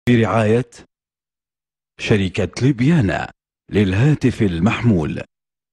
برعاية شركة ليبيانا للهاتف المحمول.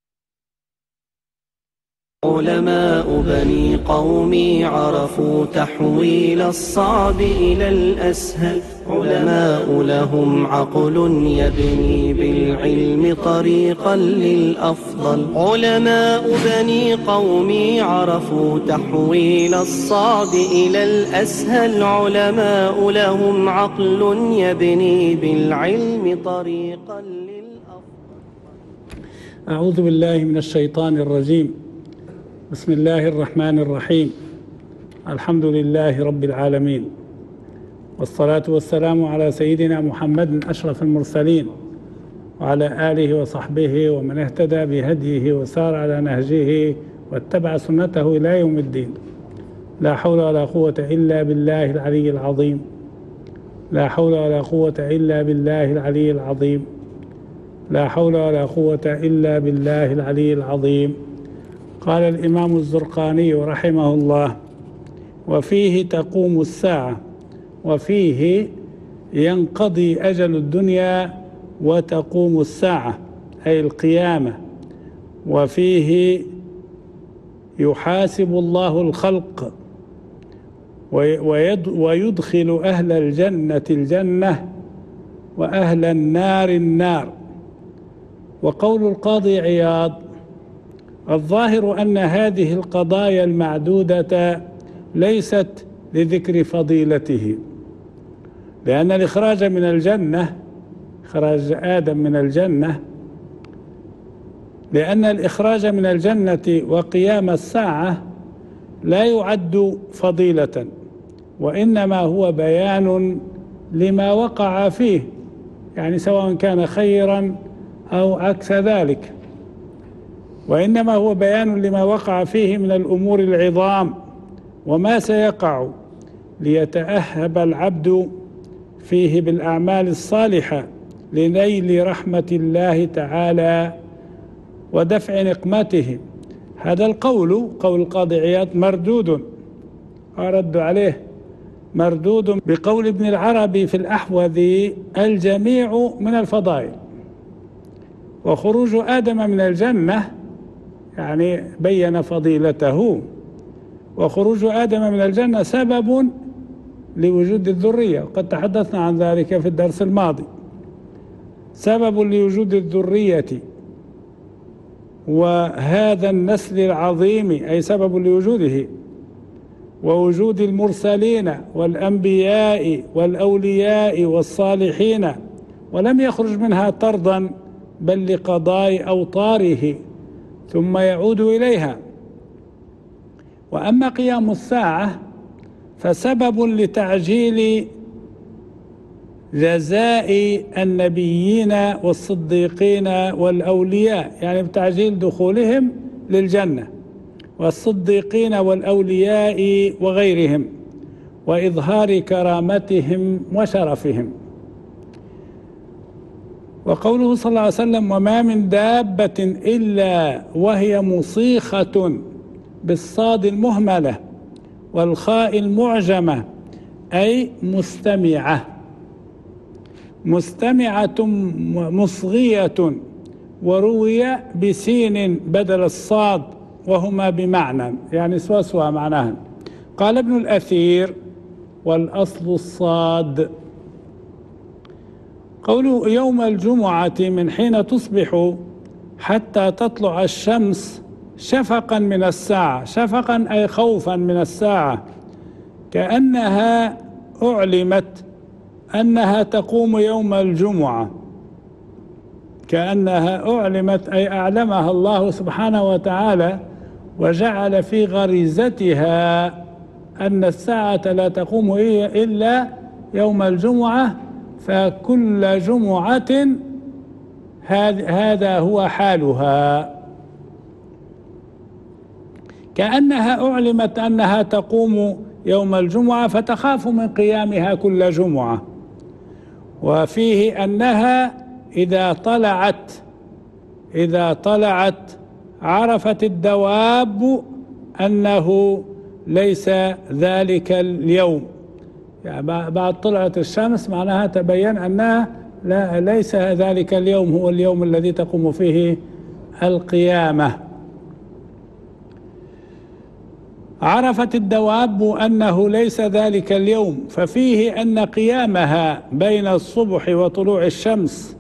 علماء بني قومي عرفوا تحويل الصعب إلى الأسهل، علماء لهم عقل يبني بالعلم طريقا للأفضل. علماء بني قومي عرفوا تحويل الصعب إلى الأسهل، علماء لهم عقل يبني بالعلم طريقا للأفضل. أعوذ بالله من الشيطان الرجيم. بسم الله الرحمن الرحيم. الحمد لله رب العالمين، والصلاة والسلام على سيدنا محمد أشرف المرسلين، وعلى آله وصحبه ومن اهتدى بهديه وسار على نهجه واتبع سنته إلى يوم الدين. لا حول ولا قوة إلا بالله العلي العظيم. لا حول ولا قوة إلا بالله العلي العظيم. لا حول ولا قوة إلا بالله العلي العظيم. قال الإمام الزرقاني رحمه الله: وفيه تقوم الساعة، وفيه ينقضي أجل الدنيا وتقوم الساعة أي القيامة، وفيه يحاسب الله الخلق ويدخل أهل الجنة الجنة وأهل النار النار. وقول القاضي عياض: الظاهر أن هذه القضايا المعدودة ليست لذكر فضيلته، لأن الإخراج من الجنة، إخراج آدم من الجنة، لأن الإخراج من الجنة وقيام الساعة لا يعد فضيلة، وإنما هو بيان لما وقع فيه، يعني سواء كان خيرا أو عكس ذلك، وإنما هو بيان لما وقع فيه من الأمور العظام وما سيقع، ليتأهب العبد فيه بالأعمال الصالحة لنيل رحمة الله تعالى ودفع نقمته. هذا القول، قول القاضي عياض، مردود، أرد عليه، مردود بقول ابن العربي في الأحوذي: الجميع من الفضائل. وخروج آدم من الجنة يعني بين فضيلته، وخروج آدم من الجنة سبب لوجود الذرية، وقد تحدثنا عن ذلك في الدرس الماضي. سبب لوجود الذرية، وهذا النسل العظيم أي سبب لوجوده، ووجود المرسلين والأنبياء والأولياء والصالحين، ولم يخرج منها طردا بل لقضاء أوطاره ثم يعود إليها. وأما قيام الساعة فسبب لتعجيل جزاء النبيين والصديقين والأولياء، يعني بتعجيل دخولهم للجنة، والصديقين والأولياء وغيرهم، وإظهار كرامتهم وشرفهم. وقوله صلى الله عليه وسلم: وما من دابة إلا وهي مصيخة بالصاد المهملة والخاء المعجمة، أي مستمعة، مستمعة مصغية، وروي بسين بدل الصاد، وهما بمعنى، يعني سوى معناها. قال ابن الأثير: والأصل الصاد. قوله يوم الجمعة من حين تصبح حتى تطلع الشمس شفقا من الساعة، شفقا أي خوفا من الساعة، كأنها أعلمت أنها تقوم يوم الجمعة، كأنها أعلمت أي أعلمها الله سبحانه وتعالى، وجعل في غريزتها أن الساعة لا تقوم إلا يوم الجمعة، فكل جمعة هذا هو حالها، كأنها أعلمت أنها تقوم يوم الجمعة فتخاف من قيامها كل جمعة. وفيه أنها إذا طلعت عرفت الدواب أنه ليس ذلك اليوم، يعني بعد طلعت الشمس معناها تبين أنها ليس ذلك اليوم هو اليوم الذي تقوم فيه القيامة. عرفت الدواب أنه ليس ذلك اليوم، ففيه أن قيامها بين الصبح وطلوع الشمس،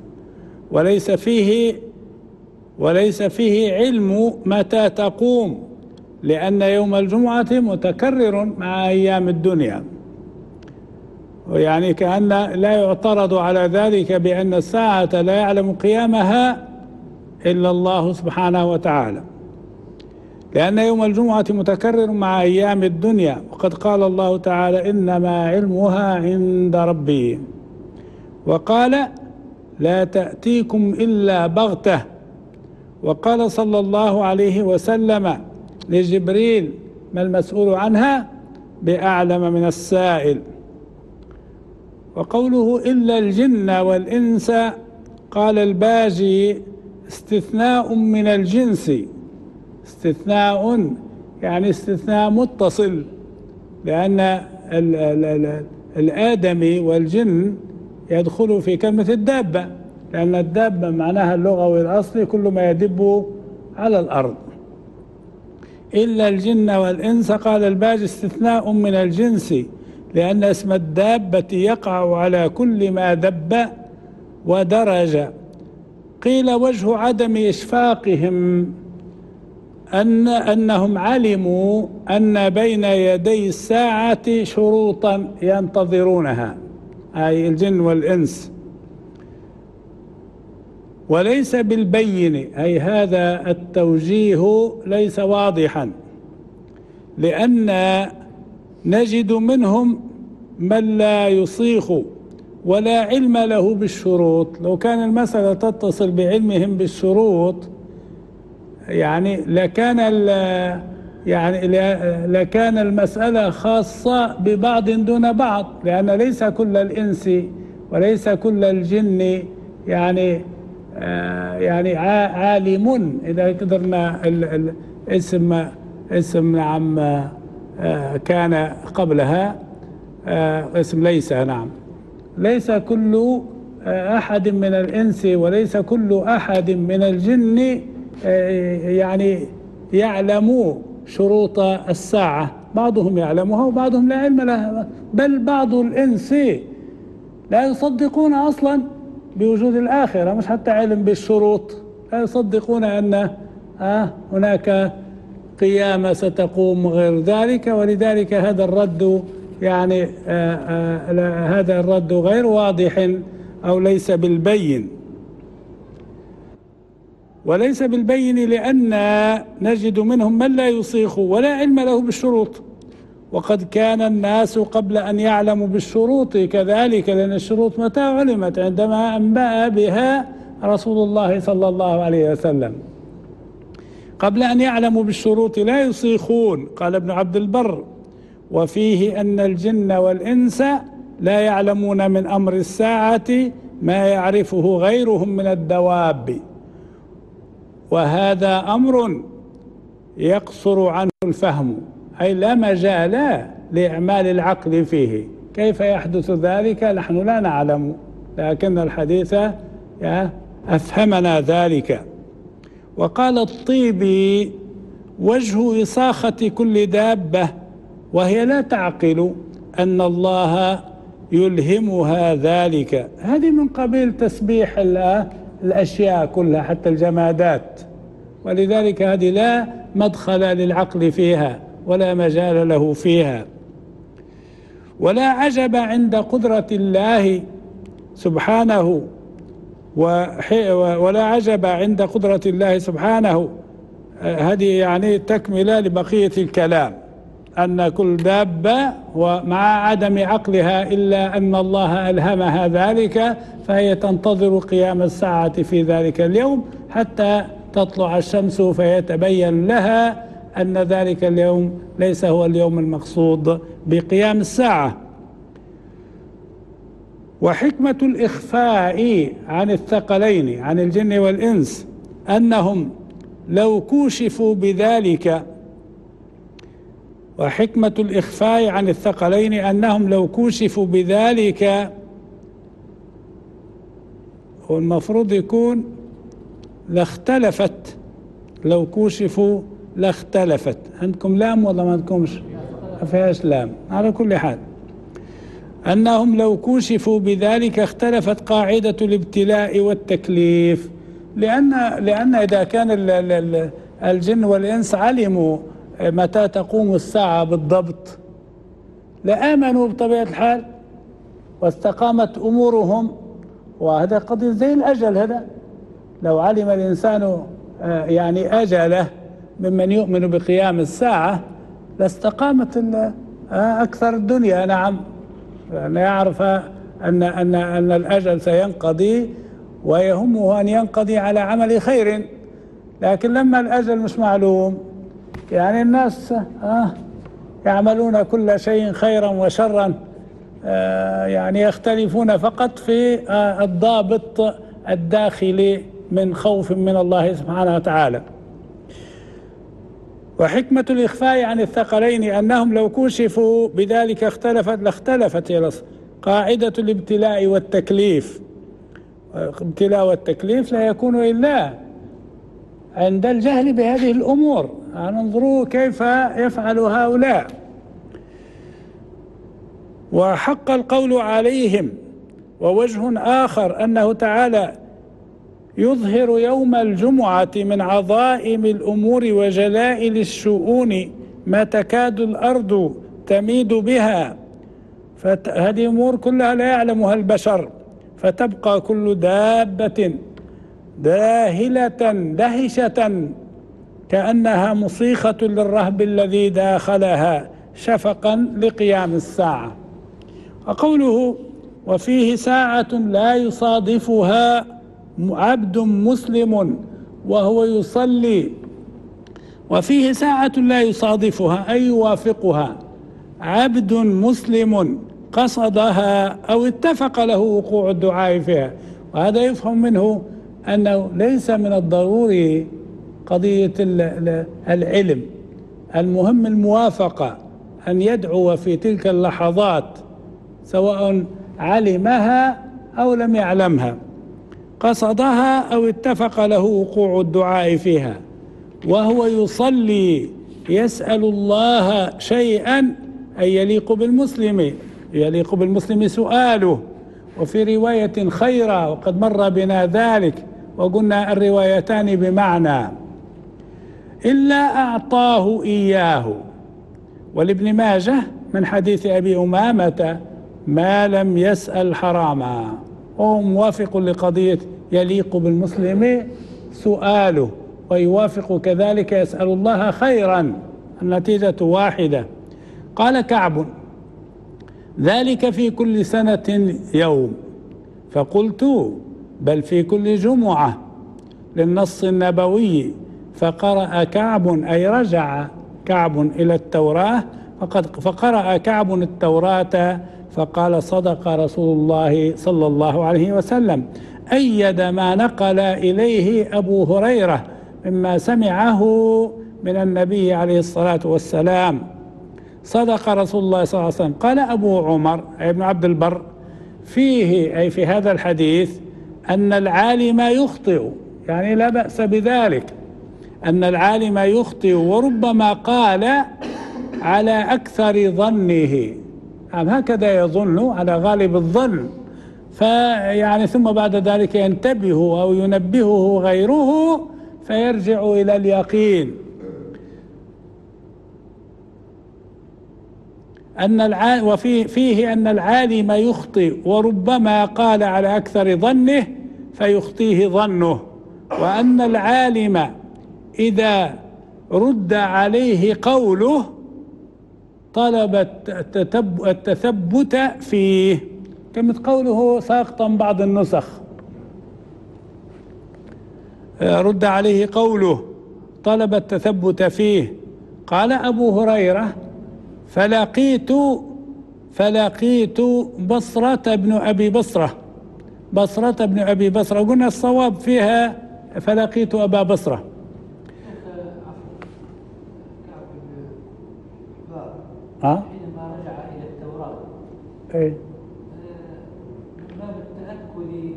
وليس فيه علم متى تقوم، لأن يوم الجمعة متكرر مع أيام الدنيا. ويعني كأن لا يعترض على ذلك بأن الساعة لا يعلم قيامها إلا الله سبحانه وتعالى، لأن يوم الجمعة متكرر مع أيام الدنيا، وقد قال الله تعالى إنما علمها عند ربي، وقال لا تأتيكم إلا بغتة، وقال صلى الله عليه وسلم لجبريل ما المسؤول عنها بأعلم من السائل. وقوله إلا الجن والإنس، قال الباجي استثناء من الجنس، استثناء يعني استثناء متصل، لأن الآدمي والجن يدخل في كلمة الدابة، لأن الدابة معناها اللغوي الأصلي كل ما يدب على الأرض. إلا الجن والإنس قال الباجي استثناء من الجنس، لأن اسم الدابة يقع على كل ما دب ودرج. قيل وجه عدم إشفاقهم أنهم علموا أن بين يدي الساعة شروطا ينتظرونها، أي الجن والإنس، وليس بالبين، أي هذا التوجيه ليس واضحا، لأن نجد منهم من لا يصيخ ولا علم له بالشروط. لو كان المسألة تتصل بعلمهم بالشروط يعني لكان المسألة خاصة ببعض دون بعض، لأن ليس كل الإنس وليس كل الجن يعني عالم. إذا قدرنا اسم نعم كان قبلها اسم ليس، نعم ليس كل أحد من الإنس وليس كل أحد من الجن يعني يعلم شروط الساعة، بعضهم يعلمها وبعضهم لا علم لها، بل بعض الإنس لا يصدقون أصلا بوجود الآخرة، مش حتى علم بالشروط، لا يصدقون أن هناك قيامة ستقوم غير ذلك. ولذلك هذا الرد يعني هذا الرد غير واضح أو ليس بالبين. وليس بالبين لأن نجد منهم من لا يصيخ ولا علم له بالشروط، وقد كان الناس قبل أن يعلموا بالشروط كذلك، لأن الشروط متى علمت؟ عندما أنبأ بها رسول الله صلى الله عليه وسلم. قبل أن يعلموا بالشروط لا يصيخون. قال ابن عبد البر وفيه أن الجن والإنس لا يعلمون من أمر الساعة ما يعرفه غيرهم من الدواب، وهذا أمر يقصر عنه الفهم، أي لا مجال لإعمال العقل فيه. كيف يحدث ذلك؟ نحن لا نعلم، لكن الحديث أفهمنا ذلك. وقال الطيبي وجه إصاخة كل دابة وهي لا تعقل أن الله يلهمها ذلك. هذه من قبيل تسبيح الأشياء كلها حتى الجمادات، ولذلك هذه لا مدخل للعقل فيها ولا مجال له فيها. ولا عجب عند قدرة الله سبحانه ولا عجب عند قدرة الله سبحانه، هذه يعني تكملة لبقية الكلام، أن كل دابة ومع عدم عقلها إلا أن الله ألهمها ذلك، فهي تنتظر قيام الساعة في ذلك اليوم حتى تطلع الشمس فيتبين لها أن ذلك اليوم ليس هو اليوم المقصود بقيام الساعة. وحكمة الإخفاء عن الثقلين عن الجن والإنس أنهم لو كوشفوا بذلك وحكمة الإخفاء عن الثقلين أنهم لو كوشفوا بذلك، والمفروض يكون لاختلفت، لو كوشفوا لاختلفت. عندكم لام ولا ما عندكمش؟ ما فيهاش لام. على كل حال أنهم لو كوشفوا بذلك اختلفت قاعدة الابتلاء والتكليف، لأن إذا كان الجن والإنس علموا متى تقوم الساعة بالضبط لآمنوا بطبيعة الحال واستقامت أمورهم. وهذا قضية زي الأجل، هذا لو علم الإنسان يعني أجله ممن يؤمن بقيام الساعة لاستقامت أكثر الدنيا. نعم، يعني يعرف أن الأجل سينقضي ويهمه أن ينقضي على عمل خير، لكن لما الأجل مش معلوم يعني الناس يعملون كل شيء خيرا وشرا، يعني يختلفون فقط في الضابط الداخلي من خوف من الله سبحانه وتعالى. وحكمة الإخفاء عن الثقلين أنهم لو كشفوا بذلك لاختلفت قاعدة الابتلاء والتكليف. الابتلاء والتكليف لا يكون إلا عند الجهل بهذه الأمور. انظروا كيف يفعل هؤلاء. وحق القول عليهم. ووجه آخر أنه تعالى يظهر يوم الجمعة من عظائم الأمور وجلائل الشؤون ما تكاد الأرض تميد بها، فهذه أمور كلها لا يعلمها البشر، فتبقى كل دابة داهلة دهشة كأنها مصيخة للرهب الذي داخلها شفقا لقيام الساعة. وقوله وفيه ساعة لا يصادفها عبد مسلم وهو يصلي، وفيه ساعة لا يصادفها أي يوافقها عبد مسلم قصدها أو اتفق له وقوع الدعاء فيها. وهذا يفهم منه أنه ليس من الضروري قضية العلم، المهم الموافقة، أن يدعو في تلك اللحظات سواء علمها أو لم يعلمها، قصدها أو اتفق له وقوع الدعاء فيها، وهو يصلي يسأل الله شيئا أي يليق بالمسلم سؤاله. وفي رواية خيرة وقد مر بنا ذلك وقلنا الروايتان بمعنى إلا أعطاه إياه. ولابن ماجه من حديث أبي أمامة ما لم يسأل حراما، وهو موافق لقضية يليق بالمسلم سؤاله، ويوافق كذلك يسأل الله خيرا، النتيجة واحدة. قال كعب ذلك في كل سنة يوم، فقلت بل في كل جمعة للنص النبوي. فقرأ كعب أي رجع كعب إلى التوراة، فقرأ كعب التوراة فقال صدق رسول الله صلى الله عليه وسلم، أيد ما نقل إليه أبو هريرة مما سمعه من النبي عليه الصلاة والسلام. صدق رسول الله صلى الله عليه وسلم. قال أبو عمر ابن عبد البر فيه أي في هذا الحديث أن العالم يخطئ، يعني لا بأس بذلك أن العالم يخطئ وربما قال على أكثر ظنه، هكذا يظن على غالب الظن، فيعني ثم بعد ذلك ينتبه أو ينبهه غيره فيرجع إلى اليقين. وفيه أن العالم يخطئ وربما قال على أكثر ظنه فيخطيه ظنه، وأن العالم إذا رد عليه قوله طلب التثبت فيه. كلمة قوله ساقطا بعض النسخ، رد عليه قوله طلب التثبت فيه. قال أبو هريرة فلقيت بصرة بن أبي بصرة، قلنا الصواب فيها فلقيت أبا بصرة. حينما رجع إلى التوراة إيه؟ من باب التأكد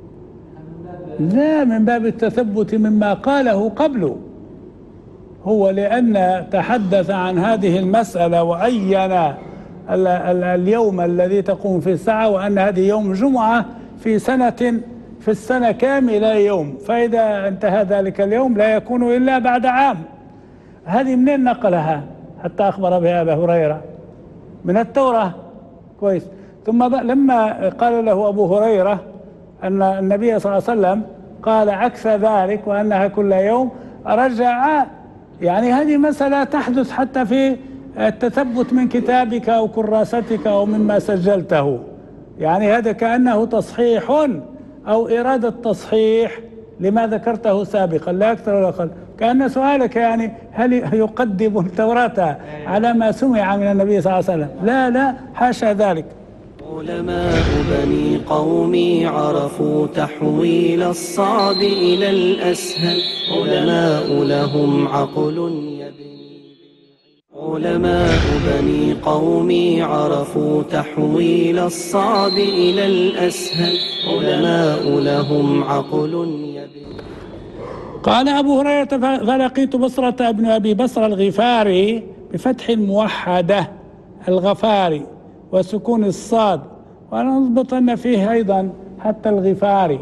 لا، من باب التثبت مما قاله قبله. هو لأن تحدث عن هذه المسألة وعين اليوم الذي تقوم فيه الساعة، وأن هذه يوم جمعة في السنة كاملة يوم، فإذا انتهى ذلك اليوم لا يكون إلا بعد عام. هذه منين نقلها حتى أخبر بها أبا هريرة؟ من التوراة. كويس. ثم لما قال له أبو هريرة أن النبي صلى الله عليه وسلم قال عكس ذلك وأنها كل يوم، رجع. يعني هذه مسألة تحدث حتى في التثبت من كتابك أو كراستك أو مما سجلته. يعني هذا كأنه تصحيح أو إرادة تصحيح لما ذكرته سابقا، لا أكثر ولا أقل. كأن سؤالك يعني هل يقدم التوراة على ما سمع من النبي صلى الله عليه وسلم؟ لا لا، حاشا ذلك. علماء بني قومي عرفوا تحويل الصعب إلى الأسهل، علماء لهم عقل يبني. علماء بني قومي عرفوا تحويل الصعب إلى الأسهل، علماء لهم عقل يبني. قال أبو هريرة فلقيت بصرة ابن أبي بصرة الغفاري بفتح الموحدة الغفاري وسكون الصاد، ونضبطن فيه أيضا حتى الغفاري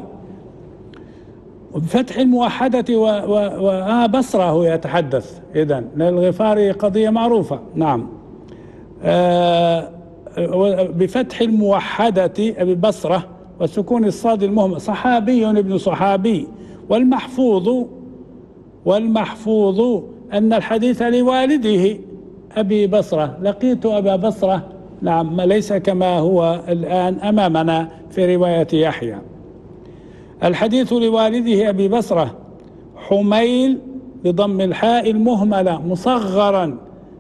بفتح الموحدة بصرة هو يتحدث. إذن الغفاري قضية معروفة. نعم. بفتح الموحدة أبي بصرة وسكون الصاد المهمل، صحابي ابن صحابي. والمحفوظ أن الحديث لوالده أبي بصرة، لقيت أبا بصرة. نعم، ليس كما هو الآن أمامنا في رواية يحيى. الحديث لوالده أبي بصرة حميل بضم الحاء المهملة مصغرا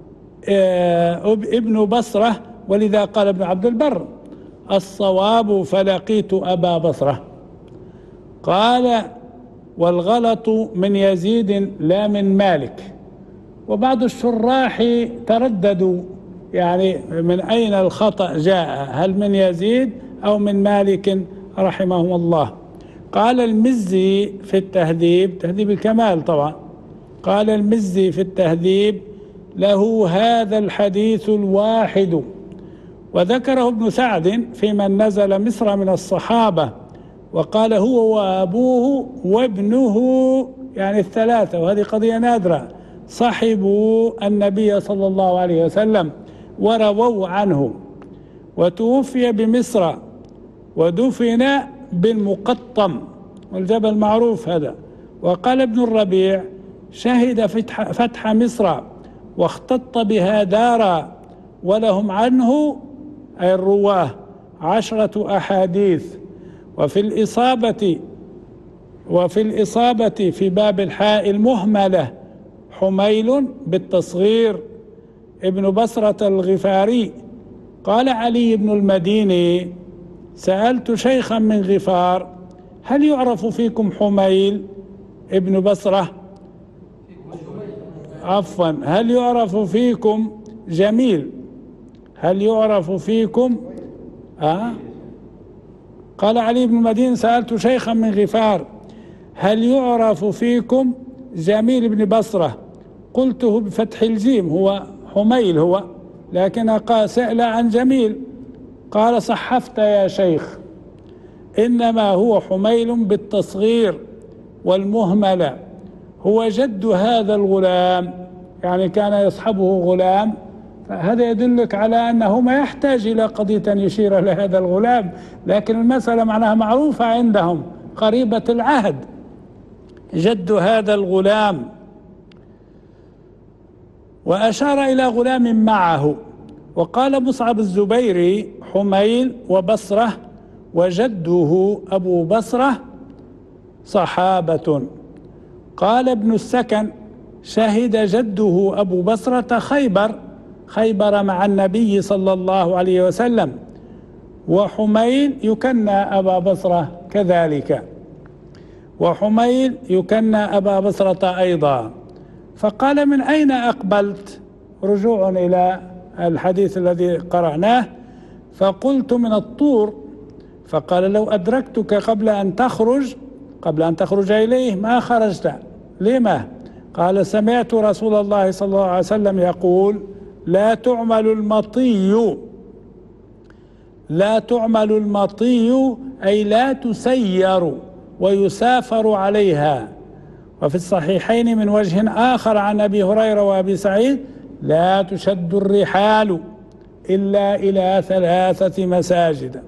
ابن بصرة، ولذا قال ابن عبد البر الصواب فلقيت أبا بصرة. قال والغلط من يزيد لا من مالك. وبعض الشراح ترددوا يعني من أين الخطأ جاء، هل من يزيد أو من مالك رحمهم الله. قال المزي في التهذيب، تهذيب الكمال طبعا، قال المزي في التهذيب له هذا الحديث الواحد، وذكره ابن سعد في من نزل مصر من الصحابة، وقال هو وأبوه وابنه يعني الثلاثة، وهذه قضية نادرة، صحبوا النبي صلى الله عليه وسلم ورووا عنه، وتوفي بمصر ودفن بالمقطم والجبل معروف هذا. وقال ابن الربيع شهد فتح مصر واختط بها دارا، ولهم عنه أي الرواه 10 أحاديث. وفي الإصابة في باب الحاء المهملة حميل بالتصغير ابن بصرة الغفاري. قال علي بن المديني سألت شيخا من غفار هل يعرف فيكم حميل ابن بصرة؟ عفوا، هل يعرف فيكم جميل؟ هل يعرف فيكم قال علي بن المديني سألت شيخا من غفار هل يعرف فيكم جميل بن بصرة؟ قلته بفتح الجيم، هو حميل هو، لكن قال سأل عن جميل. قال صحفت يا شيخ، إنما هو حميل بالتصغير والمهملة، هو جد هذا الغلام، يعني كان يصحبه غلام، فهذا يدلك على أنه ما يحتاج إلى قضية أن يشير لهذا الغلام، لكن المسألة معناها معروفة عندهم قريبة العهد، جد هذا الغلام. وأشار إلى غلام معه. وقال مصعب الزبيري حميل وبصرة وجده أبو بصرة صحابة. قال ابن السكن شهد جده أبو بصرة خيبر مع النبي صلى الله عليه وسلم، وحميل يكنى أبا بصرة كذلك، وحميل يكنى أبا بصرة أيضا. فقال من أين أقبلت؟ رجوع إلى الحديث الذي قرأناه. فقلت من الطور، فقال لو أدركتك قبل أن تخرج إليه ما خرجت. لما؟ قال سمعت رسول الله صلى الله عليه وسلم يقول لا تعمل المطي أي لا تسير ويسافر عليها. وفي الصحيحين من وجه آخر عن أبي هريرة وأبي سعيد لا تشد الرحال إلا إلى 3 مساجد.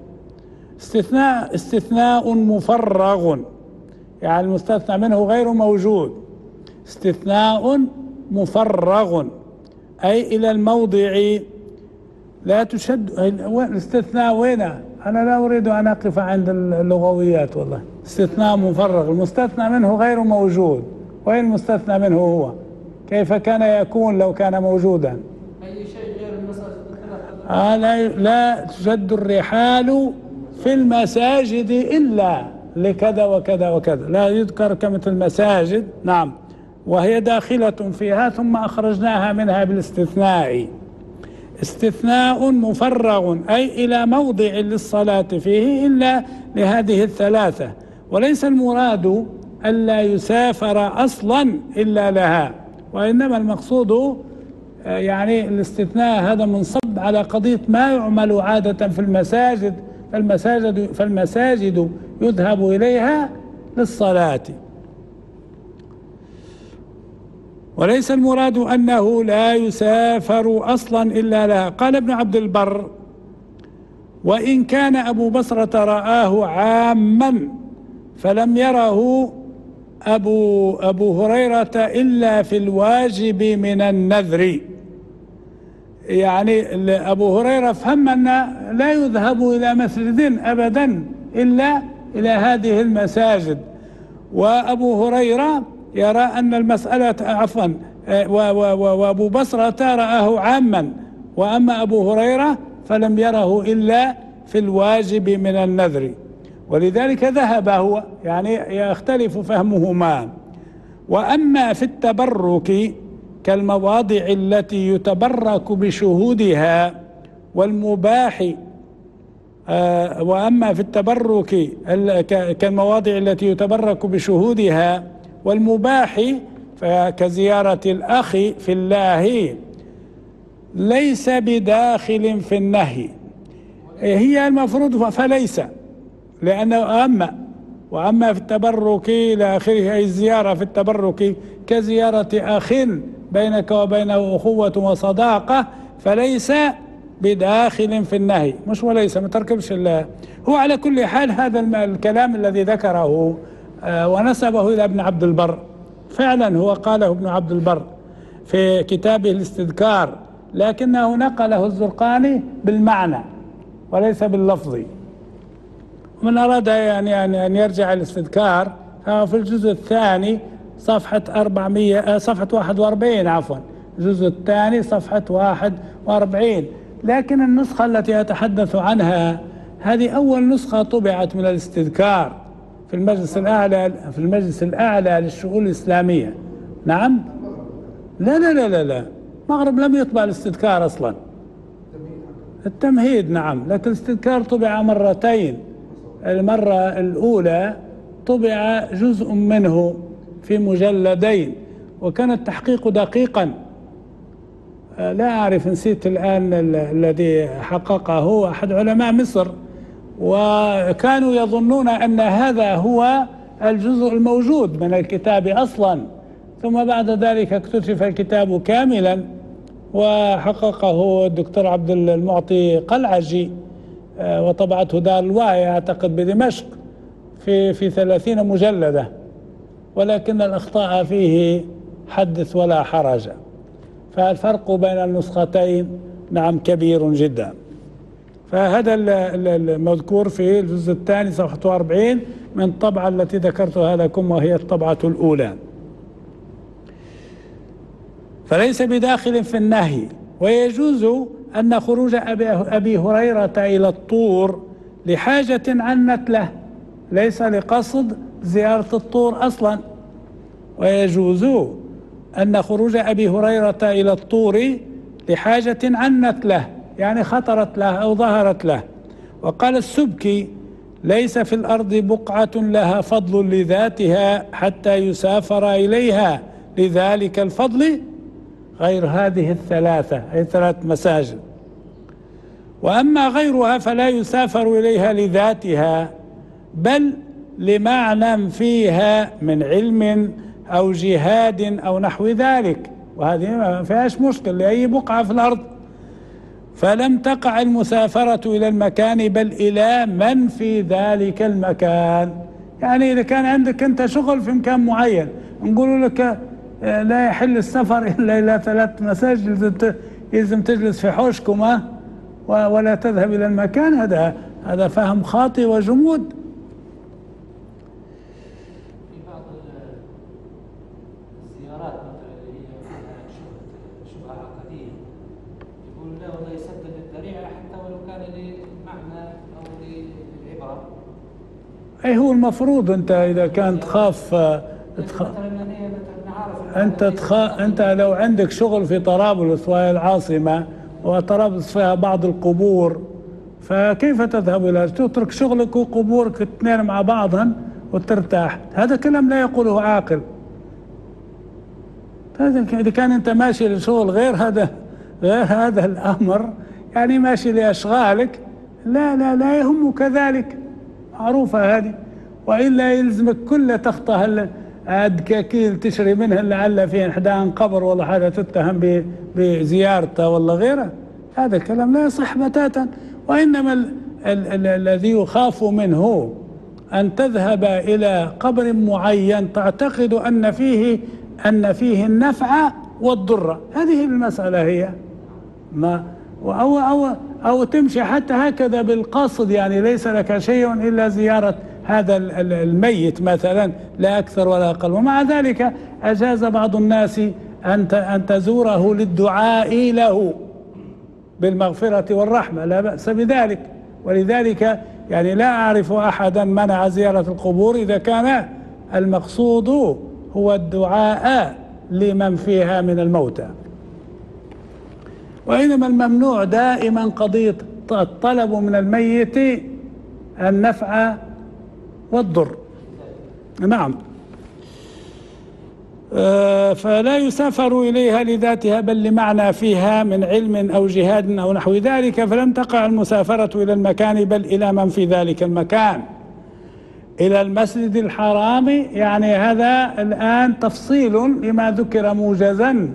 استثناء مفرغ، يعني المستثنى منه غير موجود. استثناء مفرغ أي إلى الموضع لا تشد. الاستثناء وين؟ أنا لا أريد أن أقف عند اللغويات والله. استثناء مفرغ، المستثنى منه غير موجود. وين المستثنى منه هو؟ كيف كان يكون لو كان موجودا؟ أي شيء غير المساجد. لا تشد الرحال في المساجد إلا لكذا وكذا وكذا، لا يذكر كمثل المساجد. نعم، وهي داخلة فيها ثم أخرجناها منها بالاستثناء. استثناء مفرغ أي إلى موضع للصلاة فيه إلا لهذه 3. وليس المراد ألا يسافر أصلا إلا لها، وإنما المقصود يعني الاستثناء هذا منصب على قضية ما يعمل عادة في المساجد، فالمساجد يذهب إليها للصلاة. وليس المراد أنه لا يسافر أصلا إلا لها. قال ابن عبد البر وإن كان أبو بصرة رآه عاما فلم يره أبو هريرة إلا في الواجب من النذر. يعني أبو هريرة فهم أن لا يذهب إلى مسجد أبدا إلا إلى هذه المساجد، وأبو هريرة يرى أن المسألة وأبو بصرة رآه عاما، وأما أبو هريرة فلم يره إلا في الواجب من النذر، ولذلك ذهب هو، يعني يختلف فهمهما. وأما في التبرك كالمواضع التي يتبرك بشهودها والمباح، وأما في التبرك كالمواضع التي يتبرك بشهودها والمباح كزيارة الأخ في الله ليس بداخل في النهي. هي المفروض فليس، لأنه وأما في التبرك إلى آخره، أي الزيارة في التبرك كزيارة أخ بينك وبينه أخوة وصداقة فليس بداخل في النهي. مش وليس، ما تركبش هو على كل حال هذا الكلام الذي ذكره ونسبه إلى ابن عبد البر فعلا هو قاله ابن عبد البر في كتابه الاستذكار، لكنه نقله الزرقاني بالمعنى وليس باللفظ. ومن أراد يعني أن يرجع الاستذكار ففي الجزء الثاني صفحة 41 عفوا، الجزء الثاني صفحة 41. لكن النسخة التي أتحدث عنها هذه أول نسخة طبعت من الاستذكار في المجلس الأعلى للشؤون الإسلامية. نعم، لا المغرب لم يطبع الاستذكار أصلا، التمهيد نعم، لكن الاستذكار طبع مرتين. المرة الأولى طبع جزء منه في مجلدين، وكان التحقيق دقيقا، لا أعرف نسيت الآن الذي حققه أحد علماء مصر، وكانوا يظنون أن هذا هو الجزء الموجود من الكتاب أصلا، ثم بعد ذلك اكتشف الكتاب كاملا وحققه الدكتور عبد المعطي قلعجي وطبعته دار الوعي أعتقد بدمشق في 30 مجلدة، ولكن الأخطاء فيه حدث ولا حرج. فالفرق بين النسختين نعم كبير جدا. فهذا المذكور في الجزء الثاني صفحة 40 من الطبعة التي ذكرتها لكم، وهي الطبعة الأولى. فليس بداخل في النهي. ويجوز أن خروج أبي هريرة إلى الطور لحاجة عنت له، ليس لقصد زيارة الطور أصلا. ويجوز أن خروج أبي هريرة إلى الطور لحاجة عنت له، يعني خطرت له أو ظهرت له. وقال السبكي: ليس في الأرض بقعة لها فضل لذاتها حتى يسافر إليها لذلك الفضل غير هذه الثلاثة، أي 3 مساجد. وأما غيرها فلا يسافر إليها لذاتها بل لمعنى فيها من علم أو جهاد أو نحو ذلك، وهذه ما فيهاش مشكل لأي بقعة في الأرض. فلم تقع المسافرة إلى المكان بل إلى من في ذلك المكان. يعني إذا كان عندك أنت شغل في مكان معين، نقول لك لا يحل السفر إلا إلى 3 مساجد، لازم تجلس في حوشكما ولا تذهب إلى المكان. هذا فهم خاطئ وجمود. في بعض الزيارات مثلا اللي هي شبهة عقدية يقول لا والله يسدد الذريعة حتى ولو كان لمعنى أو للعبرة. أي هو المفروض أنت إذا كان تخاف أنت لو عندك شغل في طرابلس وهي العاصمة وطرابلس فيها بعض القبور، فكيف تذهب إلى تترك شغلك وقبورك 2 مع بعضهم وترتاح؟ هذا كلام لا يقوله عاقل. إذا كان أنت ماشي لشغل غير هذا الأمر، يعني ماشي لأشغالك، لا يهمك ذلك، معروفة هذه. وإلا يلزمك كل تخطى الدكاكيل تشري منها لعل فيه حدان قبر ولا حاجة تتهم بزيارته ولا غيره. هذا الكلام لا يصح بتاتا. وإنما الذي يخاف منه أن تذهب إلى قبر معين تعتقد أن فيه النفع والضر. هذه المسألة هي ما أو تمشي حتى هكذا بالقصد، يعني ليس لك شيء إلا زيارة هذا الميت مثلا، لا أكثر ولا أقل. ومع ذلك أجاز بعض الناس أن تزوره للدعاء له بالمغفرة والرحمة، لا بأس بذلك. ولذلك يعني لا أعرف أحدا منع زيارة القبور إذا كان المقصود هو الدعاء لمن فيها من الموتى. وإنما الممنوع دائما قضية الطلب من الميت النفع والضر. نعم. فلا يسافر إليها لذاتها بل لمعنى فيها من علم أو جهاد أو نحو ذلك. فلم تقع المسافرة إلى المكان بل إلى من في ذلك المكان. إلى المسجد الحرام، يعني هذا الآن تفصيل لما ذكر موجزا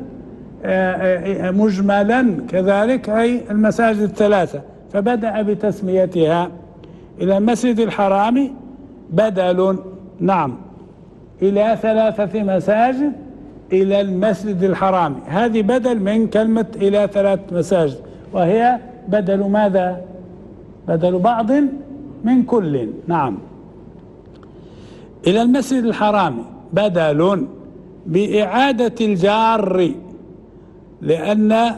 مجملا كذلك، أي المساجد 3. فبدأ بتسميتها إلى المسجد الحرام بدل، نعم، إلى 3 مساجد إلى المسجد الحرام. هذه بدل من كلمة إلى 3 مساجد، وهي بدل ماذا؟ بدل بعض من كل. نعم. إلى المسجد الحرام بدل بإعادة الجار، لأن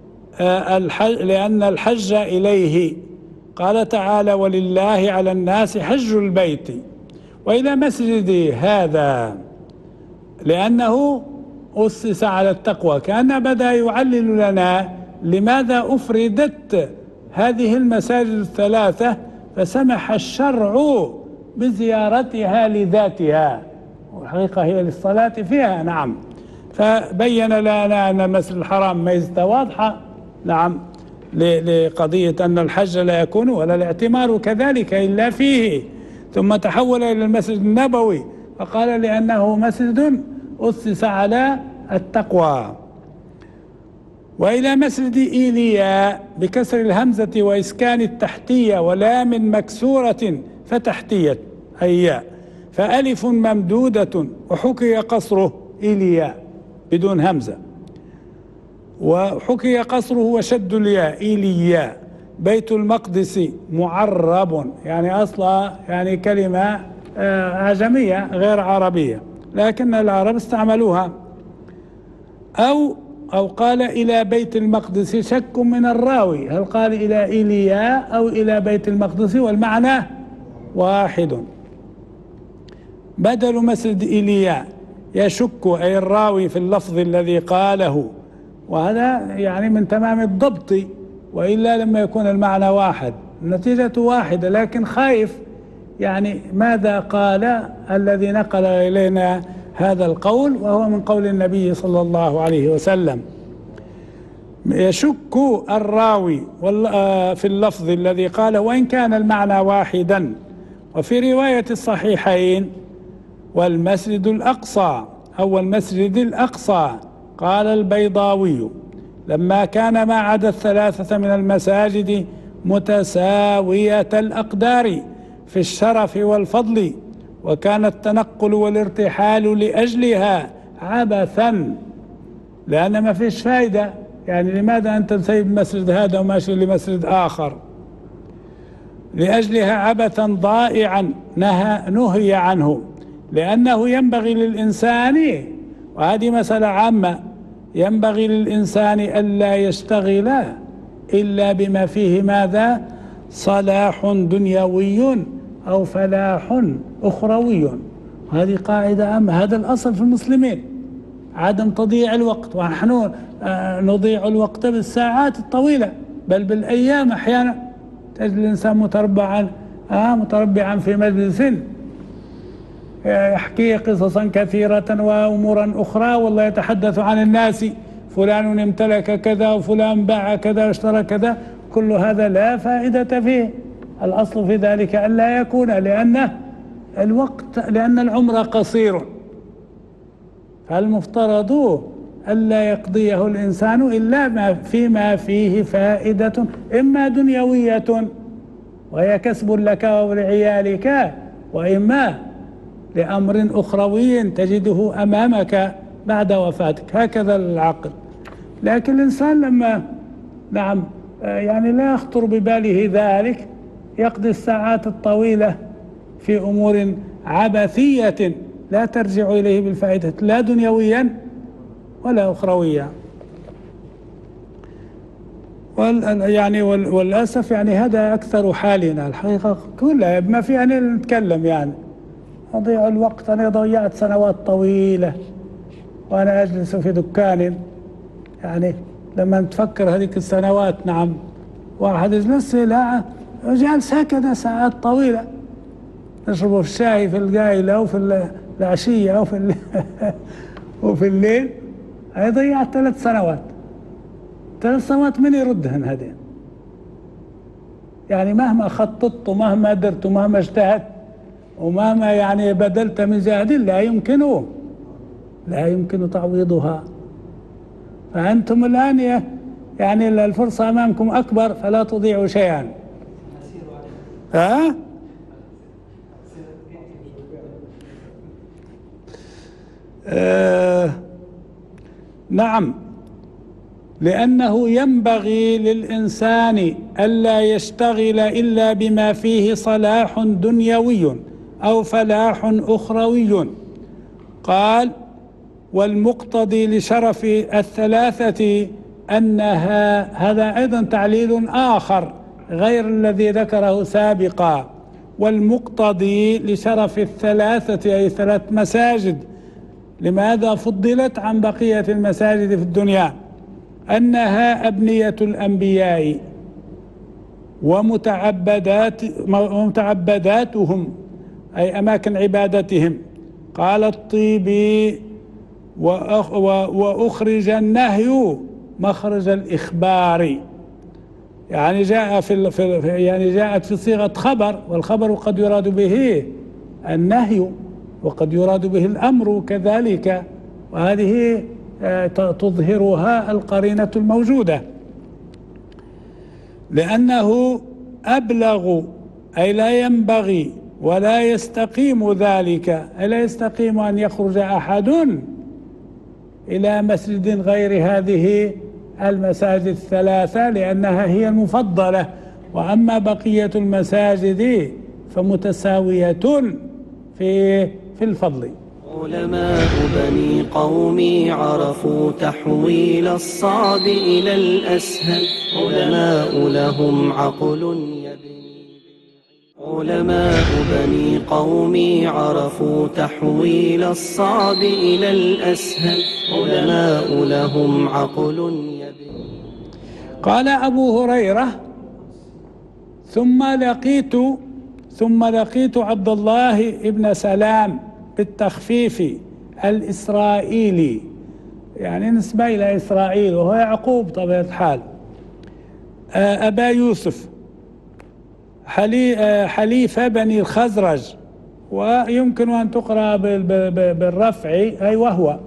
الحج إليه. قال تعالى: ولله على الناس حج البيت. وإلى مسجد هذا لأنه أسس على التقوى، كأن بدأ يعلل لنا لماذا أفردت هذه المساجد 3 فسمح الشرع بزيارتها لذاتها، والحقيقة هي للصلاة فيها. نعم. فبين لنا أن المسجد الحرام ميزته واضحة، نعم، لقضية أن الحج لا يكون ولا الاعتمار كذلك إلا فيه. ثم تحول إلى المسجد النبوي فقال لأنه مسجد أسس على التقوى. وإلى مسجد إيليا بكسر الهمزة وإسكان التحتية ولام مكسورة فتحتية أي، فألف ممدودة وحكي قصره إيليا بدون همزة، وحكي قصره وشد الياء إيليا. بيت المقدس معرب، يعني أصلا يعني كلمة أعجمية غير عربية، لكن العرب استعملوها. أو قال إلى بيت المقدس، شك من الراوي هل قال إلى إيليا أو إلى بيت المقدس، والمعنى واحد. بدل مسجد إيليا يشك أي الراوي في اللفظ الذي قاله وهذا يعني من تمام الضبط، وإلا لما يكون المعنى واحد النتيجة واحدة. لكن خايف يعني ماذا قال الذي نقل إلينا هذا القول، وهو من قول النبي صلى الله عليه وسلم. يشك الراوي في اللفظ الذي قال وإن كان المعنى واحدا. وفي رواية الصحيحين والمسجد الأقصى أو المسجد الأقصى، قال البيضاوي لما كان ما عدا الثلاثة من المساجد متساوية الأقدار في الشرف والفضل، وكان التنقل والارتحال لأجلها عبثا، لأن ما فيش فائدة. يعني لماذا أنت تسيب المسجد هذا وماشي لمسجد آخر؟ لأجلها عبثا ضائعا نهي عنه، لأنه ينبغي للإنسان، وهذه مسألة عامة، ينبغي للإنسان ألا يشتغل إلا بما فيه ماذا؟ صلاح دنيوي أو فلاح أخروي. هذه قاعدة عامة، هذا الأصل في المسلمين، عدم تضييع الوقت. ونحن نضيع الوقت بالساعات الطويلة بل بالأيام أحيانا. تجد الإنسان متربعا في مجلس يحكي قصصا كثيرة وأمورا أخرى، والله يتحدث عن الناس، فلان امتلك كذا وفلان باع كذا واشترى كذا، كل هذا لا فائدة فيه. الأصل في ذلك ألا يكون، لأن العمر قصير، فالمفترض ألا يقضيه الإنسان إلا فيما فيه فائدة، إما دنيوية وهي كسب لك ولعيالك، وإما لأمر أخروي تجده أمامك بعد وفاتك. هكذا العقل. لكن الإنسان لما يعني لا يخطر بباله ذلك، يقضي الساعات الطويلة في أمور عبثية لا ترجع إليه بالفائدة، لا دنيويا ولا أخرويا. والأسف يعني هذا أكثر حالنا الحقيقة كلها، ما في يعني نتكلم يعني أضيع الوقت. أنا ضيعت سنوات طويلة وأنا أجلس في دكان، يعني لما تفكر هذيك السنوات، واحد يجلس جالس هكذا ساعات طويلة، نشربوا في الشاي في القايلة وفي العشية وفي الليل. هي ضيعت 3 سنوات. 3 سنوات من يردهن هذين؟ يعني مهما خططت ومهما درت ومهما اجتهدت ومهما يعني بذلت من جهد لا يمكن تعويضها. فأنتم الآن يعني الفرصة أمامكم أكبر، فلا تضيعوا شيئا. نعم، لأنه ينبغي للإنسان ألا يشتغل إلا بما فيه صلاح دنيوي أو فلاح أخروي. قال والمقتضي لشرف الثلاثة أنها، هذا أيضا تعليل آخر غير الذي ذكره سابقا. والمقتضي لشرف الثلاثة أي 3 مساجد، لماذا فضلت عن بقية المساجد في الدنيا؟ أنها أبنية الأنبياء ومتعبداتهم أي أماكن عبادتهم. قال الطيبي وأخرج النهي مخرج الإخبار، يعني جاءت في صيغة خبر، والخبر قد يراد به النهي وقد يراد به الأمر كذلك، وهذه تظهرها القرينة الموجودة. لأنه أبلغ أي لا ينبغي ولا يستقيم ذلك، أي لا يستقيم أن يخرج أحد إلى مسجد غير هذه المساجد 3 لأنها هي المفضلة، وأما بقية المساجد فمتساوية في الفضل. علماء بني قومي عرفوا تحويل الصعب إلى الأسهل، علماء لهم عقل يبني. علماء بني قومي عرفوا تحويل الصعب إلى الأسهل، علماء لهم عقل يبني. قال أبو هريرة: ثم لقيت عبد الله بن سلام بالتخفيف الإسرائيلي، يعني نسبة إلى إسرائيل وهو يعقوب طبيعة الحال، أبا يوسف حليف بني الخزرج، ويمكن أن تقرأ بالرفع أي وهو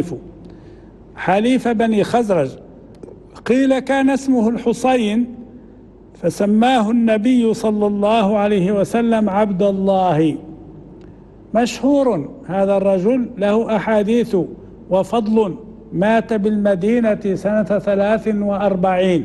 حليف بني خزرج. قيل كان اسمه الحصين، فسماه النبي صلى الله عليه وسلم عبد الله. مشهور هذا الرجل، له أحاديث وفضل، مات بالمدينة سنة 43.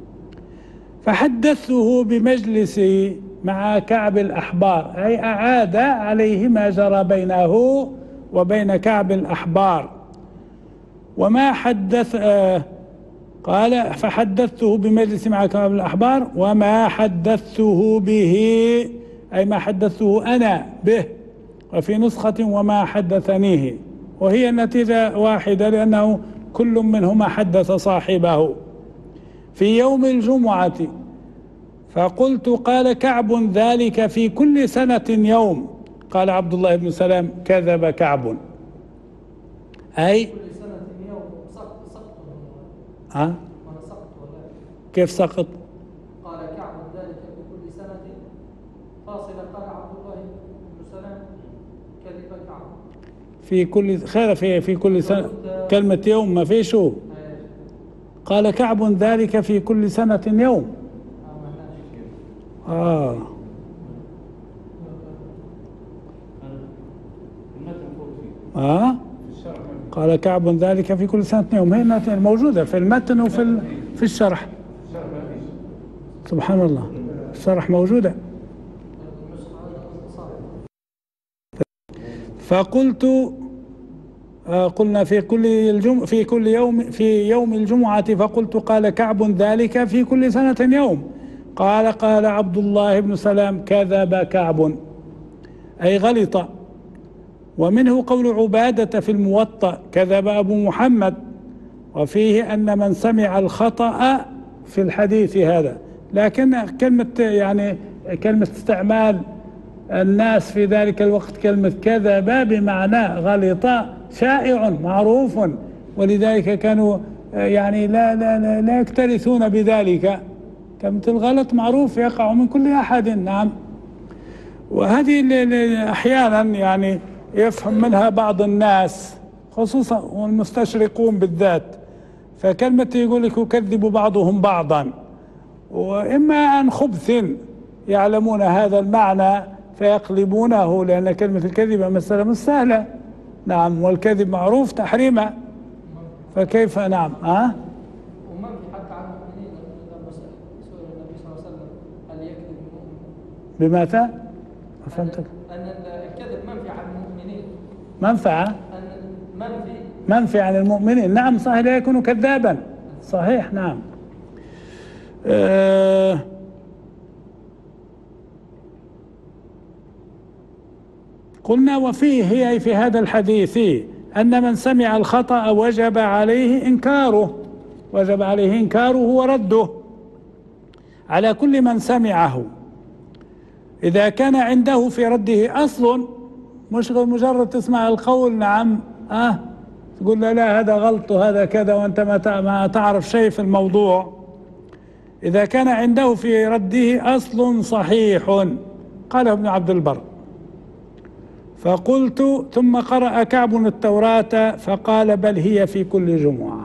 فحدثته بمجلسي مع كعب الأحبار، أي أعاد عليه ما جرى بينه وبين كعب الأحبار. وما حدث قال: فحدثته بمجلسي مع كعب الأحبار وما حدثته به، أي ما حدثته أنا به، وفي نسخة وما حدثنيه، وهي النتيجة واحدة لأنه كل منهما حدث صاحبه في يوم الجمعة. فقلت: قال كعب ذلك في كل سنة يوم. قال عبد الله بن سلام: كذب كعب. أي كل سنة يوم سقط ولا كيف سقط؟ قال كعب ذلك في كل سنة فاصلة. قال عبد الله بن سلام: كذب كعب. في كل خير في كل سنة، كلمة يوم ما في شو. قال كعب ذلك في كل سنة يوم. قال كعب ذلك في كل سنة يوم، هي موجودة في المتن وفي في الشرح. سبحان الله، الشرح موجودة. فقلت قلنا في يوم الجمعة، فقلت: قال كعب ذلك في كل سنة يوم. قال عبد الله بن سلام: كذب كعب، أي غلط. ومنه قول عبادة في الموطأ: كذب أبو محمد، وفيه أن من سمع الخطأ في الحديث هذا. لكن كلمة استعمال الناس في ذلك الوقت كلمة كذب بمعنى غلط شائع معروف، ولذلك كانوا لا يكترثون بذلك. كلمة الغلط معروف يقع من كل أحد. نعم. وهذه أحيانا يفهم منها بعض الناس، خصوصا والمستشرقون بالذات، فكلمة يقول لك يكذب بعضهم بعضا، وإما عن خبث يعلمون هذا المعنى فيقلبونه، لأن كلمة الكذب مسألة مش سهلة. نعم. والكذب معروف تحريمه، فكيف؟ نعم. ومن حتى عن المؤمنين لما سئل النبي صلى الله عليه وسلم: هل يكذب المؤمن؟ بماذا؟ ما فهمتك. أن الكذب منفي عن المؤمنين. منفعة؟ منفي عن المؤمنين. نعم صحيح، لا يكون كذابا. صحيح. نعم. قلنا: وفيه في هذا الحديث أن من سمع الخطأ وجب عليه إنكاره ورده على كل من سمعه، إذا كان عنده في رده أصل، مش مجرد تسمع القول نعم تقول لا هذا غلط وهذا كذا وأنت ما تعرف شيء في الموضوع. إذا كان عنده في رده أصل صحيح. قاله ابن عبد البر. فقلت: ثم قرأ كعب التوراة فقال: بل هي في كل جمعة.